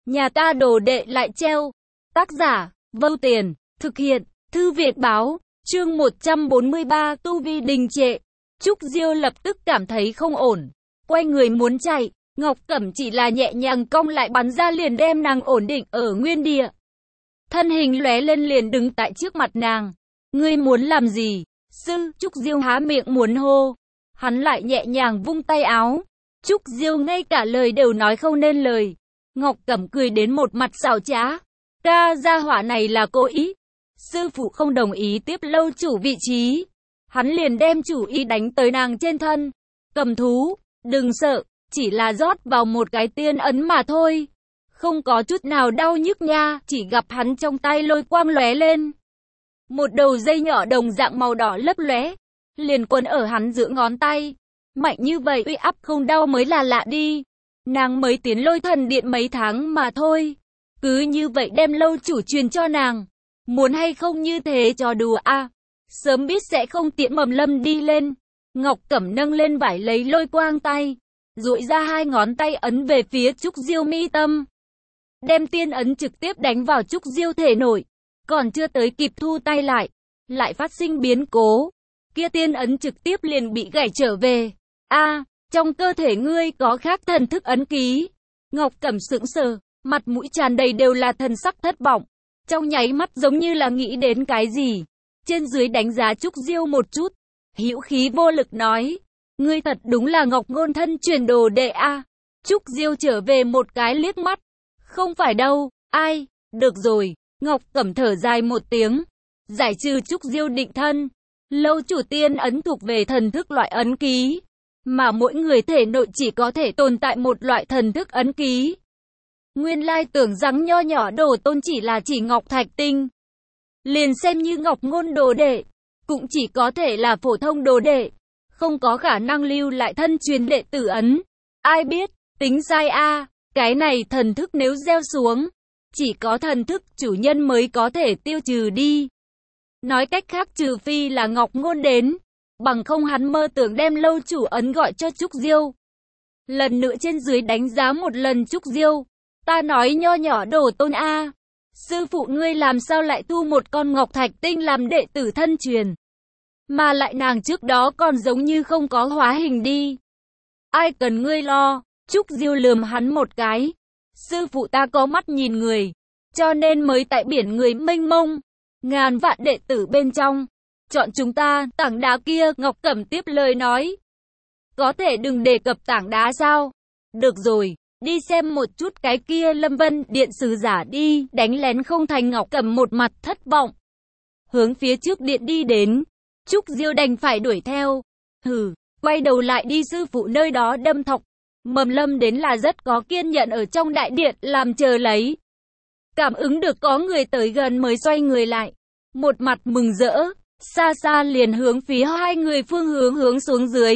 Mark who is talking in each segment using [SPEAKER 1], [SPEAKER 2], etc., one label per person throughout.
[SPEAKER 1] Nhà ta đồ đệ lại treo. Tác giả, Vâu Tiền, thực hiện, Thư viện báo, chương 143, tu vi đình trệ. Trúc Diêu lập tức cảm thấy không ổn, quay người muốn chạy, Ngọc Cẩm chỉ là nhẹ nhàng cong lại bắn ra liền đem nàng ổn định ở nguyên địa. Thân hình lóe lên liền đứng tại trước mặt nàng. Ngươi muốn làm gì? Sư, Trúc Diêu há miệng muốn hô. Hắn lại nhẹ nhàng vung tay áo. Trúc Diêu ngay cả lời đều nói không nên lời. Ngọc Cẩm cười đến một mặt xảo trá. Ca gia hỏa này là cố ý. Sư phụ không đồng ý tiếp lâu chủ vị trí. Hắn liền đem chủ ý đánh tới nàng trên thân. Cầm thú, đừng sợ, chỉ là rót vào một cái tiên ấn mà thôi. Không có chút nào đau nhức nha, chỉ gặp hắn trong tay lôi quang lóe lên. Một đầu dây nhỏ đồng dạng màu đỏ lấp lóe, liền quấn ở hắn giữa ngón tay. Mạnh như vậy uy áp không đau mới là lạ đi. Nàng mới tiến lôi thần điện mấy tháng mà thôi. Cứ như vậy đem lâu chủ truyền cho nàng. Muốn hay không như thế cho đùa à? Sớm biết sẽ không tiện Mầm Lâm đi lên. Ngọc Cẩm nâng lên vải lấy lôi quang tay, duỗi ra hai ngón tay ấn về phía Trúc Diêu mi tâm. Đem tiên ấn trực tiếp đánh vào Trúc Diêu thể nội. Còn chưa tới kịp thu tay lại phát sinh biến cố. Kia tiên ấn trực tiếp liền bị gãy trở về. A, trong cơ thể ngươi có khác thần thức ấn ký. Ngọc Cẩm sững sờ, mặt mũi tràn đầy đều là thần sắc thất vọng. Trong nháy mắt giống như là nghĩ đến cái gì. Trên dưới đánh giá Trúc Diêu một chút, hữu khí vô lực nói. Ngươi thật đúng là Ngọc Ngôn thân truyền đồ đệ a. Trúc Diêu trở về một cái liếc mắt. Không phải đâu, ai, được rồi. Ngọc Cẩm thở dài một tiếng, giải trừ Trúc Diêu định thân. Lâu chủ tiên ấn thuộc về thần thức loại ấn ký, mà mỗi người thể nội chỉ có thể tồn tại một loại thần thức ấn ký. Nguyên lai tưởng rằng nho nhỏ đồ tôn chỉ là chỉ Ngọc Thạch Tinh. Liền xem như Ngọc Ngôn đồ đệ, cũng chỉ có thể là phổ thông đồ đệ, không có khả năng lưu lại thân truyền đệ tử ấn. Ai biết, tính sai a, cái này thần thức nếu gieo xuống, chỉ có thần thức chủ nhân mới có thể tiêu trừ đi. Nói cách khác trừ phi là Ngọc Ngôn đến, bằng không hắn mơ tưởng đem lâu chủ ấn gọi cho Trúc Diêu. Lần nữa trên dưới đánh giá một lần Trúc Diêu. Ta nói nho nhỏ đồ tôn a, sư phụ ngươi làm sao lại thu một con Ngọc Thạch Tinh làm đệ tử thân truyền? Mà lại nàng trước đó còn giống như không có hóa hình đi. Ai cần ngươi lo? Trúc Diêu lườm hắn một cái. Sư phụ ta có mắt nhìn người, cho nên mới tại biển người mênh mông, ngàn vạn đệ tử bên trong, chọn chúng ta. Tảng đá kia, Ngọc Cẩm tiếp lời nói. Có thể đừng đề cập tảng đá sao? Được rồi, đi xem một chút cái kia Lâm Vân Điện sứ giả đi, đánh lén không thành. Ngọc Cẩm một mặt thất vọng, hướng phía trước điện đi đến. Trúc Diêu đành phải đuổi theo. Hừ, quay đầu lại đi sư phụ nơi đó đâm thọc. Mầm Lâm đến là rất có kiên nhẫn ở trong đại điện làm chờ lấy. Cảm ứng được có người tới gần mới xoay người lại, một mặt mừng rỡ, xa xa liền hướng phía hai người phương hướng xuống dưới.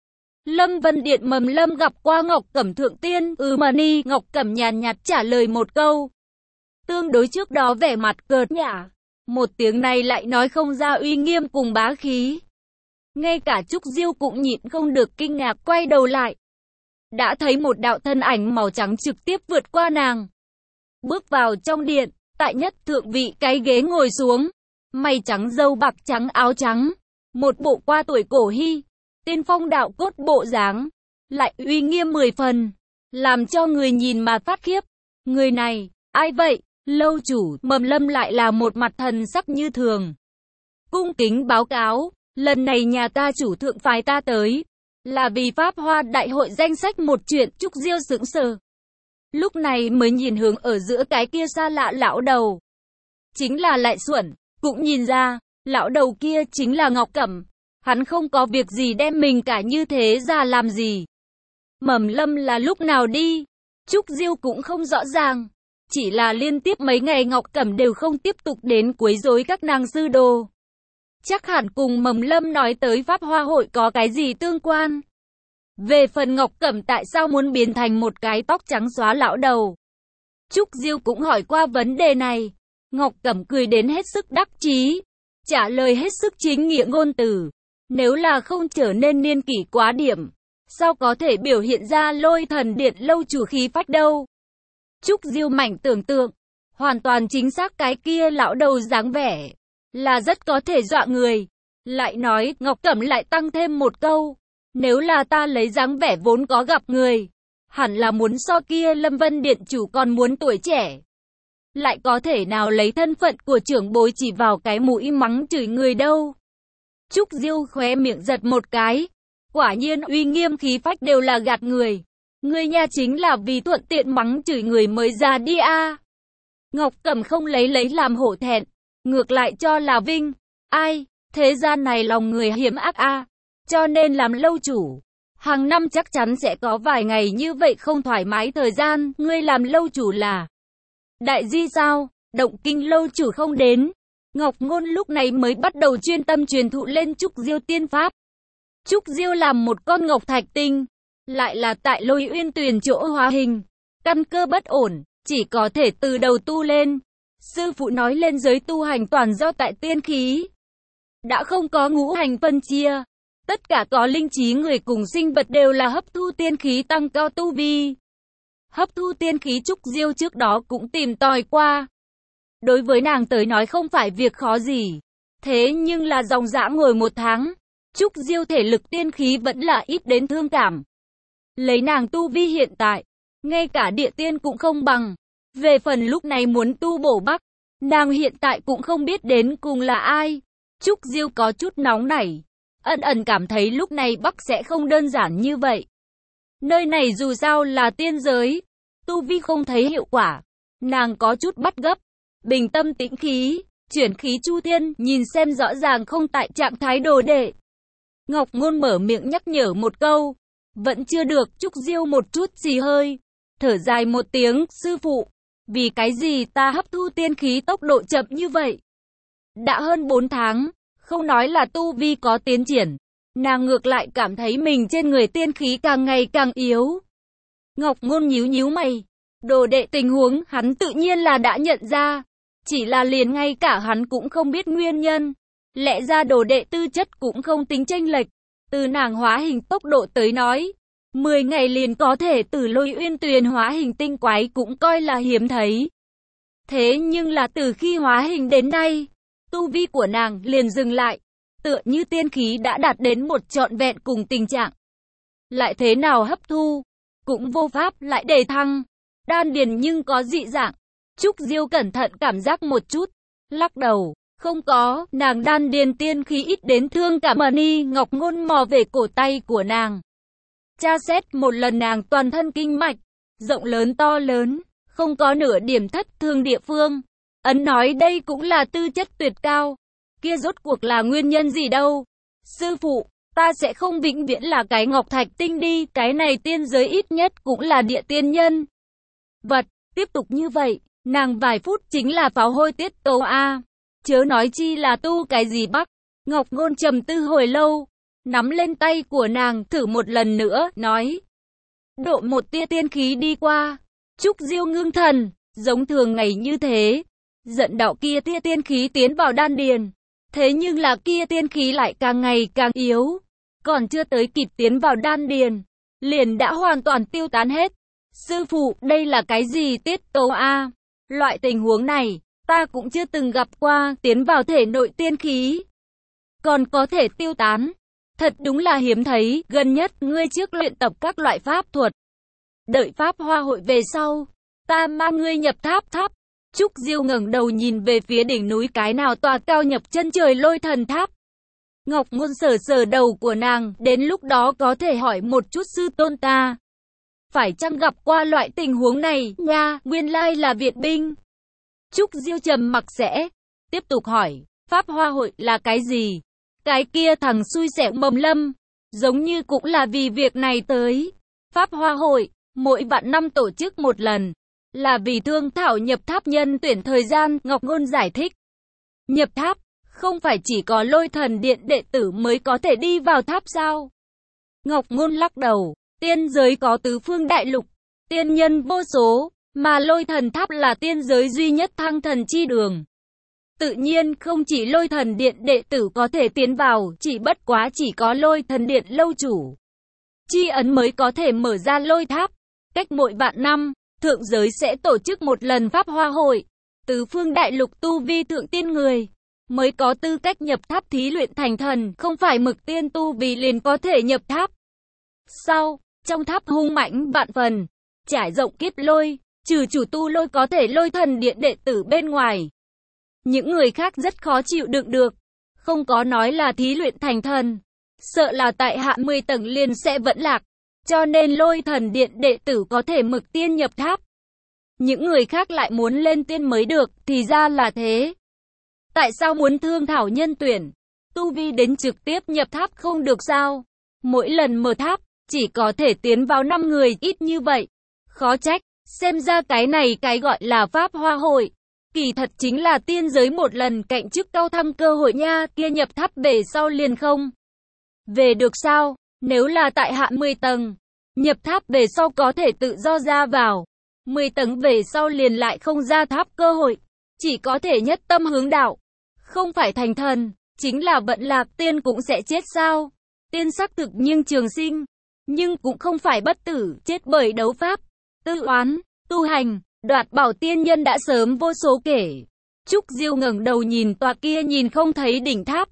[SPEAKER 1] Lâm Vân Điện Mầm Lâm gặp qua Ngọc Cẩm thượng tiên. Mà ni. Ngọc Cẩm nhàn nhạt trả lời một câu, tương đối trước đó vẻ mặt cợt nhả, một tiếng này lại nói không ra uy nghiêm cùng bá khí. Ngay cả Trúc Diêu cũng nhịn không được kinh ngạc quay đầu lại, đã thấy một đạo thân ảnh màu trắng trực tiếp vượt qua nàng, bước vào trong điện. Tại nhất thượng vị cái ghế ngồi xuống, mày trắng râu bạc trắng áo trắng, một bộ qua tuổi cổ hy, tiên phong đạo cốt bộ dáng, lại uy nghiêm 10 phần, làm cho người nhìn mà phát khiếp. Người này, ai vậy? Lâu chủ. Mầm Lâm lại là một mặt thần sắc như thường, cung kính báo cáo, lần này nhà ta chủ thượng phái ta tới, là vì Pháp Hoa Đại hội danh sách một chuyện. Trúc Diêu sững sờ, lúc này mới nhìn hướng ở giữa cái kia xa lạ lão đầu. Chính là lại xuẩn, cũng nhìn ra, lão đầu kia chính là Ngọc Cẩm. Hắn không có việc gì đem mình cả như thế ra làm gì. Mầm Lâm là lúc nào đi? Trúc Diêu cũng không rõ ràng. Chỉ là liên tiếp mấy ngày Ngọc Cẩm đều không tiếp tục đến quấy rối các nàng sư đồ. Chắc hẳn cùng Mầm Lâm nói tới Pháp Hoa hội có cái gì tương quan. Về phần Ngọc Cẩm tại sao muốn biến thành một cái tóc trắng xóa lão đầu, Trúc Diêu cũng hỏi qua vấn đề này. Ngọc Cẩm cười đến hết sức đắc chí, trả lời hết sức chính nghĩa ngôn từ. Nếu là không trở nên niên kỷ quá điểm, sao có thể biểu hiện ra lôi thần điện lâu chủ khí phách đâu. Trúc Diêu mảnh tưởng tượng, hoàn toàn chính xác cái kia lão đầu dáng vẻ, là rất có thể dọa người. Lại nói, Ngọc Cẩm lại tăng thêm một câu, nếu là ta lấy dáng vẻ vốn có gặp người, hẳn là muốn so kia Lâm Vân Điện chủ còn muốn tuổi trẻ. Lại có thể nào lấy thân phận của trưởng bối chỉ vào cái mũi mắng chửi người đâu. Trúc Diêu khóe miệng giật một cái, quả nhiên uy nghiêm khí phách đều là gạt người. Người nhà chính là vì thuận tiện mắng chửi người mới ra đi a. Ngọc Cẩm không lấy làm hổ thẹn, ngược lại cho là vinh. Ai, thế gian này lòng người hiểm ác a, cho nên làm lâu chủ, hàng năm chắc chắn sẽ có vài ngày như vậy không thoải mái thời gian, ngươi làm lâu chủ là đại di sao, Động Kinh lâu chủ không đến. Ngọc Ngôn lúc này mới bắt đầu chuyên tâm truyền thụ lên Trúc Diêu tiên pháp. Trúc Diêu làm một con ngọc thạch tinh, lại là tại Lôi Uyên Tuyền chỗ hóa hình, căn cơ bất ổn, chỉ có thể từ đầu tu lên. Sư phụ nói lên giới tu hành toàn do tại tiên khí, đã không có ngũ hành phân chia, tất cả có linh trí người cùng sinh vật đều là hấp thu tiên khí tăng cao tu vi. Hấp thu tiên khí Trúc Diêu trước đó cũng tìm tòi qua. Đối với nàng tới nói không phải việc khó gì. Thế nhưng là dòng dã ngồi 1 tháng, Trúc Diêu thể lực tiên khí vẫn là ít đến thương cảm. Lấy nàng tu vi hiện tại, ngay cả địa tiên cũng không bằng. Về phần lúc này muốn tu bổ Bắc, nàng hiện tại cũng không biết đến cùng là ai. Trúc Diêu có chút nóng nảy, ẩn ẩn cảm thấy lúc này Bắc sẽ không đơn giản như vậy. Nơi này dù sao là tiên giới, tu vi không thấy hiệu quả, nàng có chút bắt gấp, bình tâm tĩnh khí, chuyển khí chu thiên, nhìn xem rõ ràng không tại trạng thái đồ đệ. Ngọc Ngôn mở miệng nhắc nhở một câu, vẫn chưa được. Trúc Diêu một chút xì hơi, thở dài một tiếng, sư phụ, vì cái gì ta hấp thu tiên khí tốc độ chậm như vậy? Đã hơn 4 tháng, không nói là tu vi có tiến triển, nàng ngược lại cảm thấy mình trên người tiên khí càng ngày càng yếu. Ngọc Ngôn nhíu mày, đồ đệ tình huống hắn tự nhiên là đã nhận ra, chỉ là liền ngay cả hắn cũng không biết nguyên nhân. Lẽ ra đồ đệ tư chất cũng không tính chênh lệch, từ nàng hóa hình tốc độ tới nói, 10 ngày liền có thể từ Lôi Uyên Tuyền hóa hình tinh quái cũng coi là hiếm thấy. Thế nhưng là từ khi hóa hình đến nay, tu vi của nàng liền dừng lại, tựa như tiên khí đã đạt đến một trọn vẹn cùng tình trạng. Lại thế nào hấp thu, cũng vô pháp lại đề thăng, đan điền nhưng có dị dạng. Trúc Diêu cẩn thận cảm giác một chút, lắc đầu, không có, nàng đan điền tiên khí ít đến thương cảm. Ni Ngọc Ngôn mò về cổ tay của nàng, tra xét một lần nàng toàn thân kinh mạch, rộng lớn to lớn, không có nửa điểm thất thường địa phương. Ấn nói đây cũng là tư chất tuyệt cao, kia rốt cuộc là nguyên nhân gì đâu? Sư phụ, ta sẽ không vĩnh viễn là cái ngọc thạch tinh đi, cái này tiên giới ít nhất cũng là địa tiên nhân vật, tiếp tục như vậy, nàng vài phút chính là pháo hôi tiết tấu a. Chớ nói chi là tu cái gì Bắc. Ngọc Ngôn trầm tư hồi lâu, nắm lên tay của nàng thử một lần nữa, nói, độ một tia tiên khí đi qua. Trúc Diêu ngưng thần, giống thường ngày như thế, dẫn đạo kia tia tiên khí tiến vào đan điền. Thế nhưng là kia tiên khí lại càng ngày càng yếu, còn chưa tới kịp tiến vào đan điền, liền đã hoàn toàn tiêu tán hết. Sư phụ, đây là cái gì tiết tấu a? Loại tình huống này, ta cũng chưa từng gặp qua, tiến vào thể nội tiên khí còn có thể tiêu tán. Thật đúng là hiếm thấy, gần nhất ngươi trước luyện tập các loại pháp thuật. Đợi pháp hoa hội về sau, ta mang ngươi nhập tháp. Trúc Diêu ngẩng đầu nhìn về phía đỉnh núi cái nào tòa cao nhập chân trời Lôi Thần Tháp. Ngọc Ngôn sờ đầu của nàng, đến lúc đó có thể hỏi một chút sư tôn ta, phải chăng gặp qua loại tình huống này nha, nguyên lai là viện binh. Trúc Diêu trầm mặc sẽ tiếp tục hỏi, pháp hoa hội là cái gì? Cái kia thằng xui xẻo Mầm Lâm, giống như cũng là vì việc này tới. Pháp hoa hội, mỗi vạn năm tổ chức một lần, là vì thương thảo nhập tháp nhân tuyển thời gian. Ngọc Ngôn giải thích, nhập tháp, không phải chỉ có Lôi Thần Điện đệ tử mới có thể đi vào tháp sao? Ngọc Ngôn lắc đầu, tiên giới có tứ phương đại lục, tiên nhân vô số, mà Lôi Thần Tháp là tiên giới duy nhất thăng thần chi đường. Tự nhiên không chỉ Lôi Thần Điện đệ tử có thể tiến vào, chỉ bất quá chỉ có Lôi Thần Điện lâu chủ chi ấn mới có thể mở ra lôi tháp. Cách mỗi vạn năm, thượng giới sẽ tổ chức một lần Pháp Hoa hội. Tứ phương đại lục tu vi thượng tiên người mới có tư cách nhập tháp thí luyện thành thần, không phải mực tiên tu vì liền có thể nhập tháp. Sau, trong tháp hung mãnh vạn phần, trải rộng kiếp lôi, trừ chủ tu lôi có thể lôi thần điện đệ tử bên ngoài. Những người khác rất khó chịu đựng được, không có nói là thí luyện thành thần, sợ là tại hạ 10 tầng liền sẽ vẫn lạc, cho nên lôi thần điện đệ tử có thể mực tiên nhập tháp. Những người khác lại muốn lên tiên mới được, thì ra là thế. Tại sao muốn thương thảo nhân tuyển? Tu vi đến trực tiếp nhập tháp không được sao? Mỗi lần mở tháp, chỉ có thể tiến vào 5 người, ít như vậy. Khó trách, xem ra cái này cái gọi là Pháp Hoa hội. Kỳ thật chính là tiên giới một lần cạnh chức cao thăng cơ hội nha, kia nhập tháp về sau liền không về được sao? Nếu là tại hạ 10 tầng, nhập tháp về sau có thể tự do ra vào. 10 tầng về sau liền lại không ra tháp cơ hội, chỉ có thể nhất tâm hướng đạo. Không phải thành thần, chính là vận lạc, tiên cũng sẽ chết sao? Tiên xác thực nhưng trường sinh, nhưng cũng không phải bất tử, chết bởi đấu pháp, tư oán, tu hành, đoạt bảo tiên nhân đã sớm vô số kể. Trúc Diêu ngẩng đầu nhìn tòa kia nhìn không thấy đỉnh tháp.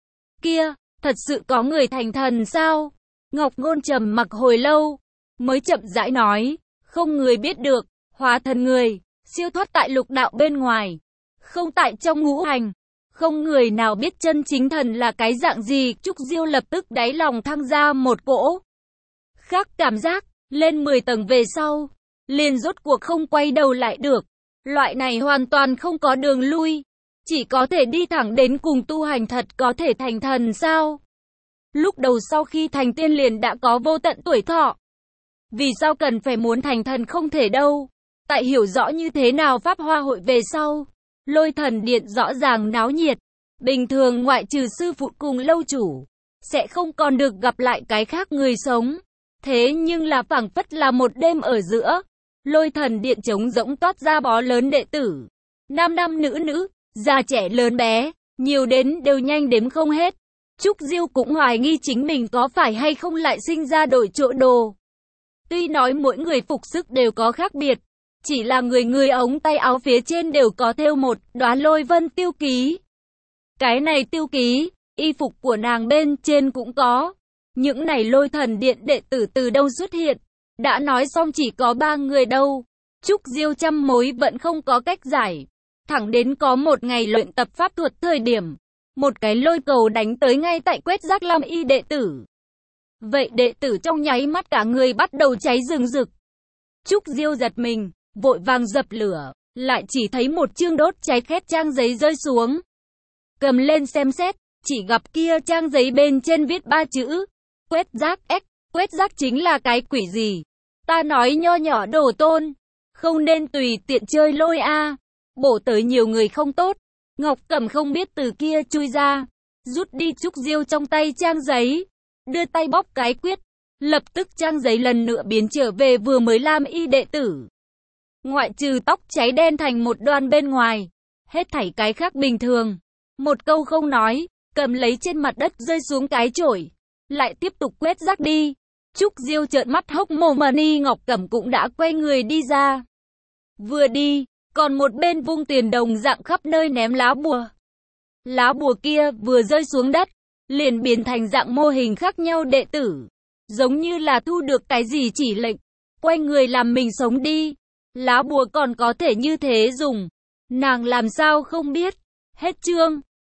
[SPEAKER 1] Kia, thật sự có người thành thần sao? Ngọc Ngôn trầm mặc hồi lâu, mới chậm rãi nói, không người biết được, hóa thần người, siêu thoát tại lục đạo bên ngoài, không tại trong ngũ hành. Không người nào biết chân chính thần là cái dạng gì. Trúc Diêu lập tức đáy lòng thăng ra một cỗ khác cảm giác, lên 10 tầng về sau, liền rốt cuộc không quay đầu lại được. Loại này hoàn toàn không có đường lui, chỉ có thể đi thẳng đến cùng. Tu hành thật có thể thành thần sao? Lúc đầu sau khi thành tiên liền đã có vô tận tuổi thọ, vì sao cần phải muốn thành thần không thể đâu? Tại hiểu rõ như thế nào Pháp Hoa hội về sau, Lôi thần điện rõ ràng náo nhiệt. Bình thường ngoại trừ sư phụ cùng lâu chủ, sẽ không còn được gặp lại cái khác người sống. Thế nhưng là phảng phất là một đêm ở giữa, Lôi thần điện trống rỗng toát ra bó lớn đệ tử. Nam nam nữ nữ, già trẻ lớn bé, nhiều đến đều nhanh đếm không hết. Trúc Diêu cũng hoài nghi chính mình có phải hay không lại sinh ra đổi chỗ đồ. Tuy nói mỗi người phục sức đều có khác biệt, chỉ là người ống tay áo phía trên đều có thêu một đóa lôi vân tiêu ký. Cái này tiêu ký, y phục của nàng bên trên cũng có. Những này Lôi thần điện đệ tử từ đâu xuất hiện? Đã nói xong chỉ có 3 người đâu. Trúc Diêu trăm mối vẫn không có cách giải. Thẳng đến có một ngày luyện tập pháp thuật thời điểm, một cái lôi cầu đánh tới ngay tại Quét Giác Lam y đệ tử. Vậy đệ tử trong nháy mắt cả người bắt đầu cháy rừng rực. Trúc Diêu giật mình, vội vàng dập lửa, lại chỉ thấy một chương đốt cháy khét trang giấy rơi xuống. Cầm lên xem xét, chỉ gặp kia trang giấy bên trên viết 3 chữ. Quét Giác X. Quét Giác chính là cái quỷ gì? Ta nói nho nhỏ đồ tôn, không nên tùy tiện chơi lôi a. Bổ tới nhiều người không tốt. Ngọc Cẩm không biết từ kia chui ra, rút đi Trúc Diêu trong tay trang giấy, đưa tay bóp cái quyết, lập tức trang giấy lần nữa biến trở về vừa mới làm y đệ tử. Ngoại trừ tóc cháy đen thành một đoàn bên ngoài, hết thảy cái khác bình thường. Một câu không nói, cầm lấy trên mặt đất rơi xuống cái chổi, lại tiếp tục quét rác đi. Trúc Diêu trợn mắt hốc mồm, Ni Ngọc Cẩm cũng đã quay người đi ra. Vừa đi, còn một bên vung tiền đồng dạng khắp nơi ném lá bùa. Lá bùa kia vừa rơi xuống đất, liền biến thành dạng mô hình khác nhau đệ tử. Giống như là thu được cái gì chỉ lệnh, quay người làm mình sống đi. Lá bùa còn có thể như thế dùng, nàng làm sao không biết. Hết chương.